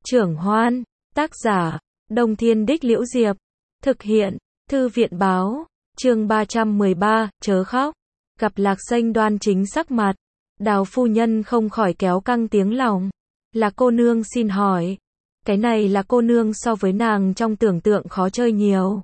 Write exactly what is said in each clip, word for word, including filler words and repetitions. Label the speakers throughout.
Speaker 1: Trưởng Hoan, tác giả, Đông Thiên Đích Liễu Diệp, thực hiện, Thư viện Báo, chương ba trăm mười ba, chớ khóc. Gặp Lạc Xanh đoan chính sắc mặt, Đào phu nhân không khỏi kéo căng tiếng lòng. Là cô nương xin hỏi. Cái này là cô nương so với nàng trong tưởng tượng khó chơi nhiều.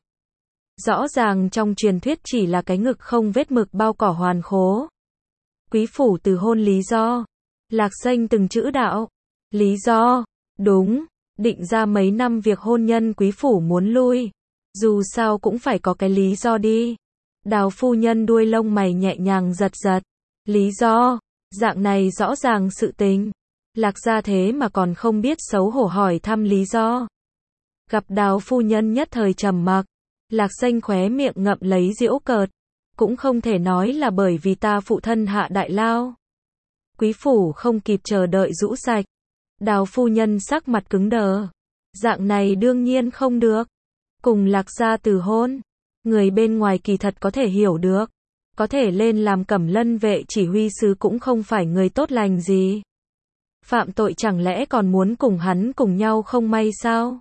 Speaker 1: Rõ ràng trong truyền thuyết chỉ là cái ngực không vết mực bao cỏ hoàn khố. Quý phủ từ hôn lý do. Lạc Xanh từng chữ đạo. Lý do, đúng, định ra mấy năm việc hôn nhân quý phủ muốn lui. Dù sao cũng phải có cái lý do đi. Đào phu nhân đuôi lông mày nhẹ nhàng giật giật. Lý do, dạng này rõ ràng sự tình. Lạc gia thế mà còn không biết xấu hổ hỏi thăm lý do. Gặp Đào phu nhân nhất thời trầm mặc. Lạc Xanh khóe miệng ngậm lấy giễu cợt. Cũng không thể nói là bởi vì ta phụ thân hạ đại lao. Quý phủ không kịp chờ đợi rũ sạch. Đào phu nhân sắc mặt cứng đờ. Dạng này đương nhiên không được. Cùng Lạc gia từ hôn. Người bên ngoài kỳ thật có thể hiểu được. Có thể lên làm Cẩm Lân vệ chỉ huy sứ cũng không phải người tốt lành gì. Phạm tội chẳng lẽ còn muốn cùng hắn cùng nhau không may sao?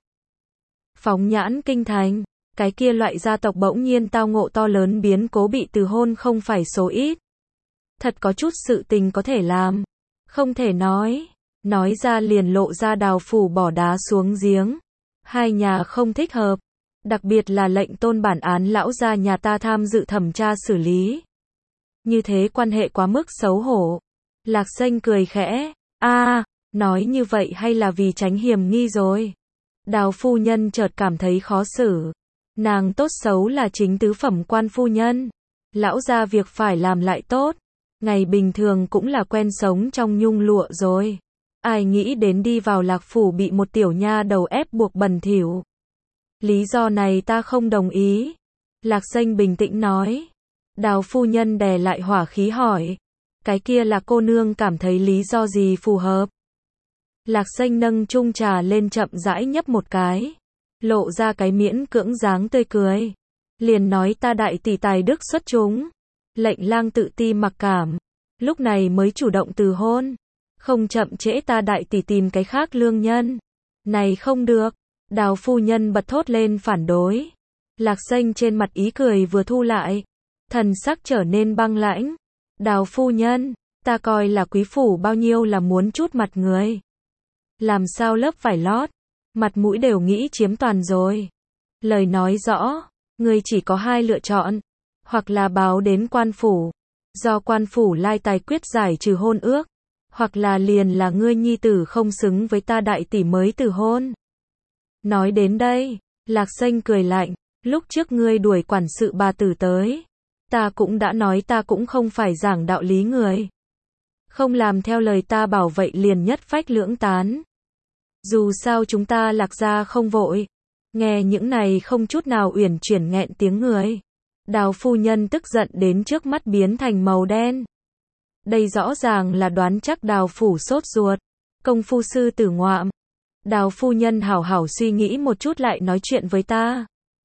Speaker 1: Phóng nhãn kinh thành. Cái kia loại gia tộc bỗng nhiên tao ngộ to lớn biến cố bị từ hôn không phải số ít. Thật có chút sự tình có thể làm. Không thể nói. Nói ra liền lộ ra Đào phủ bỏ đá xuống giếng. Hai nhà không thích hợp. Đặc biệt là lệnh tôn bản án lão gia nhà ta tham dự thẩm tra xử lý. Như thế quan hệ quá mức xấu hổ. Lạc Xanh cười khẽ. A, à, nói như vậy hay là vì tránh hiểm nghi rồi. Đào phu nhân chợt cảm thấy khó xử. Nàng tốt xấu là chính tứ phẩm quan phu nhân. Lão gia việc phải làm lại tốt. Ngày bình thường cũng là quen sống trong nhung lụa rồi. Ai nghĩ đến đi vào Lạc phủ bị một tiểu nha đầu ép buộc bẩn thỉu. Lý do này ta không đồng ý. Lạc Xanh bình tĩnh nói. Đào phu nhân đè lại hỏa khí hỏi. Cái kia là cô nương cảm thấy lý do gì phù hợp? Lạc Xanh nâng chung trà lên chậm rãi nhấp một cái. Lộ ra cái miễn cưỡng dáng tươi cười. Liền nói ta đại tỷ tài đức xuất chúng. Lệnh lang tự ti mặc cảm. Lúc này mới chủ động từ hôn. Không chậm trễ ta đại tỷ tìm cái khác lương nhân. Này không được. Đào phu nhân bật thốt lên phản đối. Lạc Xanh trên mặt ý cười vừa thu lại. Thần sắc trở nên băng lãnh. Đào phu nhân, ta coi là quý phủ bao nhiêu là muốn chút mặt người. Làm sao lớp vải lót. Mặt mũi đều nghĩ chiếm toàn rồi. Lời nói rõ, ngươi chỉ có hai lựa chọn. Hoặc là báo đến quan phủ. Do quan phủ lai tài quyết giải trừ hôn ước. Hoặc là liền là ngươi nhi tử không xứng với ta đại tỷ mới từ hôn. Nói đến đây, Lạc Xanh cười lạnh. Lúc trước ngươi đuổi quản sự bà tử tới. Ta cũng đã nói ta cũng không phải giảng đạo lý người. Không làm theo lời ta bảo vậy liền nhất phách lưỡng tán. Dù sao chúng ta Lạc gia không vội. Nghe những này không chút nào uyển chuyển nghẹn tiếng người. Đào phu nhân tức giận đến trước mắt biến thành màu đen. Đây rõ ràng là đoán chắc Đào phủ sốt ruột. Công phu sư tử ngoạm. Đào phu nhân hảo hảo suy nghĩ một chút lại nói chuyện với ta.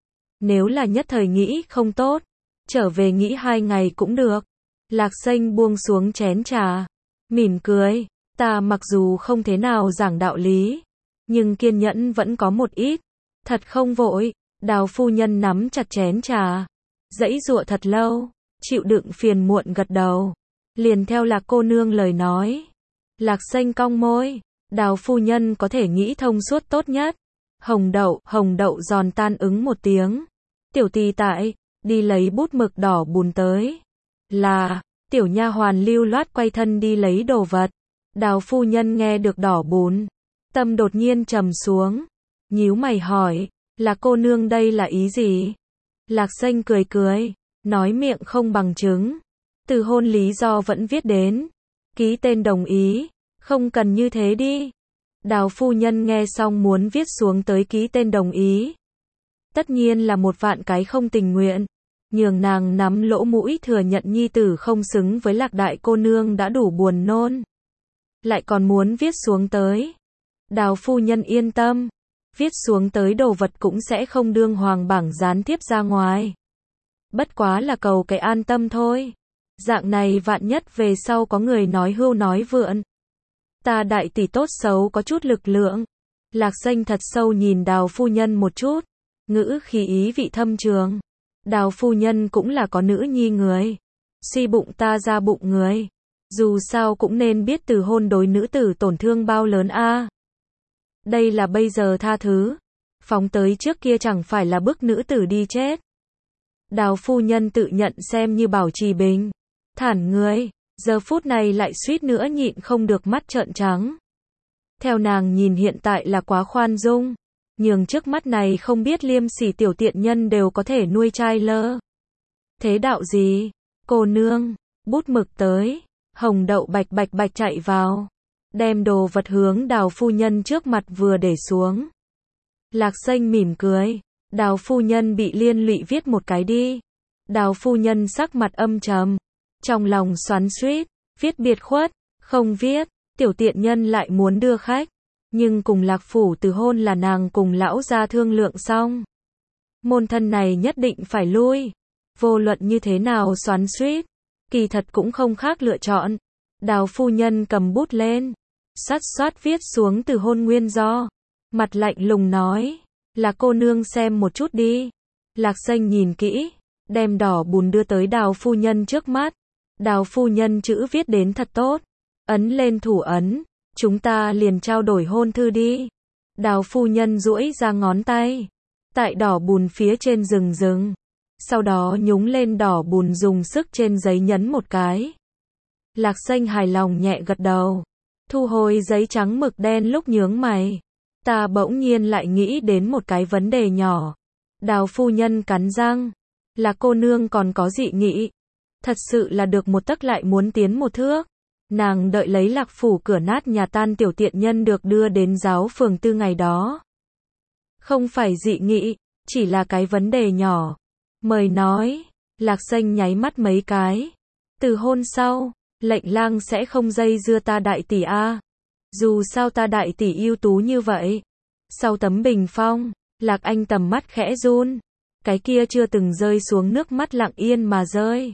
Speaker 1: Nếu là nhất thời nghĩ không tốt. Trở về nghĩ hai ngày cũng được. Lạc Xanh buông xuống chén trà. Mỉm cười. Ta mặc dù không thế nào giảng đạo lý. Nhưng kiên nhẫn vẫn có một ít. Thật không vội. Đào phu nhân nắm chặt chén trà. Dãy dụa thật lâu. Chịu đựng phiền muộn gật đầu. Liền theo Lạc cô nương lời nói. Lạc Xanh cong môi. Đào phu nhân có thể nghĩ thông suốt tốt nhất. Hồng đậu, hồng đậu giòn tan ứng một tiếng. Tiểu tì tại. Đi lấy bút mực đỏ bùn tới. Là, tiểu nha hoàn lưu loát quay thân đi lấy đồ vật. Đào phu nhân nghe được đỏ bùn. Tâm đột nhiên trầm xuống. Nhíu mày hỏi, là cô nương đây là ý gì? Lạc Xanh cười cười, nói miệng không bằng chứng. Từ hôn lý do vẫn viết đến. Ký tên đồng ý, không cần như thế đi. Đào phu nhân nghe xong muốn viết xuống tới ký tên đồng ý. Tất nhiên là một vạn cái không tình nguyện. Nhường nàng nắm lỗ mũi thừa nhận nhi tử không xứng với Lạc đại cô nương đã đủ buồn nôn. Lại còn muốn viết xuống tới. Đào phu nhân yên tâm. Viết xuống tới đồ vật cũng sẽ không đương hoàng bảng gián tiếp ra ngoài. Bất quá là cầu cái an tâm thôi. Dạng này vạn nhất về sau có người nói hưu nói vượn. Ta đại tỷ tốt xấu có chút lực lượng. Lạc Xanh thật sâu nhìn Đào phu nhân một chút, ngữ khí ý vị thâm trường. Đào phu nhân cũng là có nữ nhi người. Suy bụng ta ra bụng người. Dù sao cũng nên biết từ hôn đối nữ tử tổn thương bao lớn a. Đây là bây giờ tha thứ. Phóng tới trước kia chẳng phải là bức nữ tử đi chết. Đào phu nhân tự nhận xem như bảo trì bình thản người, giờ phút này lại suýt nữa nhịn không được mắt trợn trắng. Theo nàng nhìn hiện tại là quá khoan dung, nhường trước mắt này không biết liêm sỉ tiểu tiện nhân đều có thể nuôi trai lơ. Thế đạo gì? Cô nương, bút mực tới, Hồng Đậu bạch bạch bạch chạy vào, đem đồ vật hướng Đào phu nhân trước mặt vừa để xuống. Lạc Xanh mỉm cười, Đào phu nhân bị liên lụy viết một cái đi. Đào phu nhân sắc mặt âm trầm, trong lòng xoắn xuýt, viết biệt khuất, không viết, tiểu tiện nhân lại muốn đưa khách, nhưng cùng Lạc phủ từ hôn là nàng cùng lão gia thương lượng xong. Môn thân này nhất định phải lui, vô luận như thế nào xoắn xuýt, kỳ thật cũng không khác lựa chọn. Đào phu nhân cầm bút lên, sắt soát viết xuống từ hôn nguyên do, mặt lạnh lùng nói, là cô nương xem một chút đi. Lạc Xanh nhìn kỹ, đem đỏ bùn đưa tới Đào phu nhân trước mắt. Đào phu nhân chữ viết đến thật tốt, ấn lên thủ ấn, chúng ta liền trao đổi hôn thư đi. Đào phu nhân duỗi ra ngón tay, tại đỏ bùn phía trên rừng rừng, sau đó nhúng lên đỏ bùn dùng sức trên giấy nhấn một cái. Lạc Xanh hài lòng nhẹ gật đầu, thu hồi giấy trắng mực đen lúc nhướng mày. Ta bỗng nhiên lại nghĩ đến một cái vấn đề nhỏ. Đào phu nhân cắn răng, là cô nương còn có dị nghị. Thật sự là được một tấc lại muốn tiến một thước. Nàng đợi lấy Lạc phủ cửa nát nhà tan tiểu tiện nhân được đưa đến giáo phường tư ngày đó. Không phải dị nghị, chỉ là cái vấn đề nhỏ. Mời nói. Lạc Xanh nháy mắt mấy cái. Từ hôn sau, lệnh lang sẽ không dây dưa ta đại tỷ a. Dù sao ta đại tỷ ưu tú như vậy. Sau tấm bình phong, Lạc Anh tầm mắt khẽ run. Cái kia chưa từng rơi xuống nước mắt lặng yên mà rơi.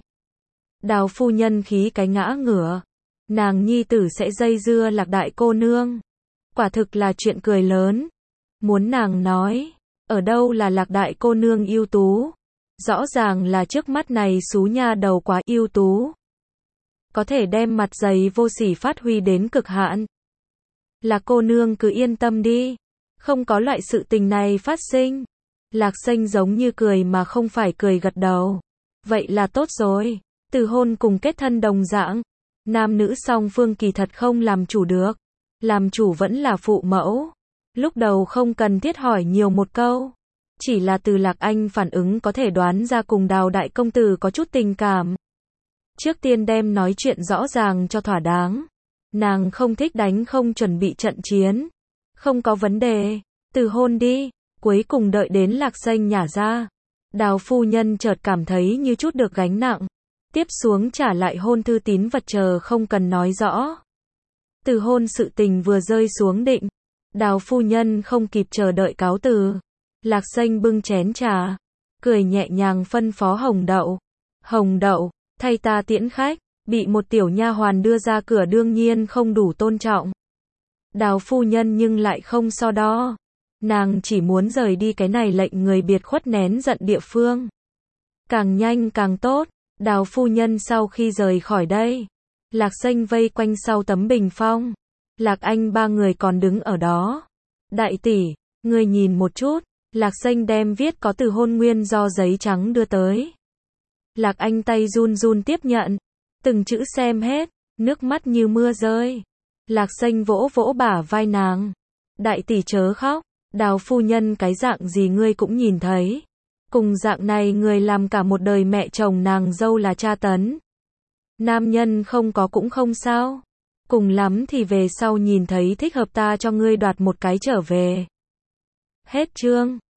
Speaker 1: Đào phu nhân khí cái ngã ngửa. Nàng nhi tử sẽ dây dưa Lạc đại cô nương. Quả thực là chuyện cười lớn. Muốn nàng nói, ở đâu là Lạc đại cô nương ưu tú? Rõ ràng là trước mắt này xú nha đầu quá ưu tú. Có thể đem mặt dày vô sỉ phát huy đến cực hạn. Là cô nương cứ yên tâm đi, không có loại sự tình này phát sinh. Lạc Xanh giống như cười mà không phải cười gật đầu. Vậy là tốt rồi, từ hôn cùng kết thân đồng dạng. Nam nữ song phương kỳ thật không làm chủ được, làm chủ vẫn là phụ mẫu. Lúc đầu không cần thiết hỏi nhiều một câu, chỉ là từ Lạc Anh phản ứng có thể đoán ra cùng Đào đại công tử có chút tình cảm. Trước tiên đem nói chuyện rõ ràng cho thỏa đáng. Nàng không thích đánh không chuẩn bị trận chiến. Không có vấn đề, từ hôn đi. Cuối cùng đợi đến Lạc Xanh nhả ra, Đào phu nhân chợt cảm thấy như chút được gánh nặng. Tiếp xuống trả lại hôn thư tín vật chờ không cần nói rõ. Từ hôn sự tình vừa rơi xuống định, Đào phu nhân không kịp chờ đợi cáo từ. Lạc Xanh bưng chén trà, cười nhẹ nhàng phân phó Hồng Đậu. Hồng Đậu, thay ta tiễn khách. Bị một tiểu nha hoàn đưa ra cửa đương nhiên không đủ tôn trọng. Đào phu nhân nhưng lại không so đo. Nàng chỉ muốn rời đi cái này lệnh người biệt khuất nén giận địa phương. Càng nhanh càng tốt. Đào phu nhân sau khi rời khỏi đây, Lạc Xanh vây quanh sau tấm bình phong. Lạc Anh ba người còn đứng ở đó. Đại tỷ, ngươi nhìn một chút. Lạc Xanh đem viết có từ hôn nguyên do giấy trắng đưa tới. Lạc Anh tay run run tiếp nhận. Từng chữ xem hết, nước mắt như mưa rơi. Lạc Xanh vỗ vỗ bả vai nàng. Đại tỷ chớ khóc, Đào phu nhân cái dạng gì ngươi cũng nhìn thấy. Cùng dạng này người làm cả một đời mẹ chồng nàng dâu là tra tấn. Nam nhân không có cũng không sao. Cùng lắm thì về sau nhìn thấy thích hợp ta cho ngươi đoạt một cái trở về. Hết chương.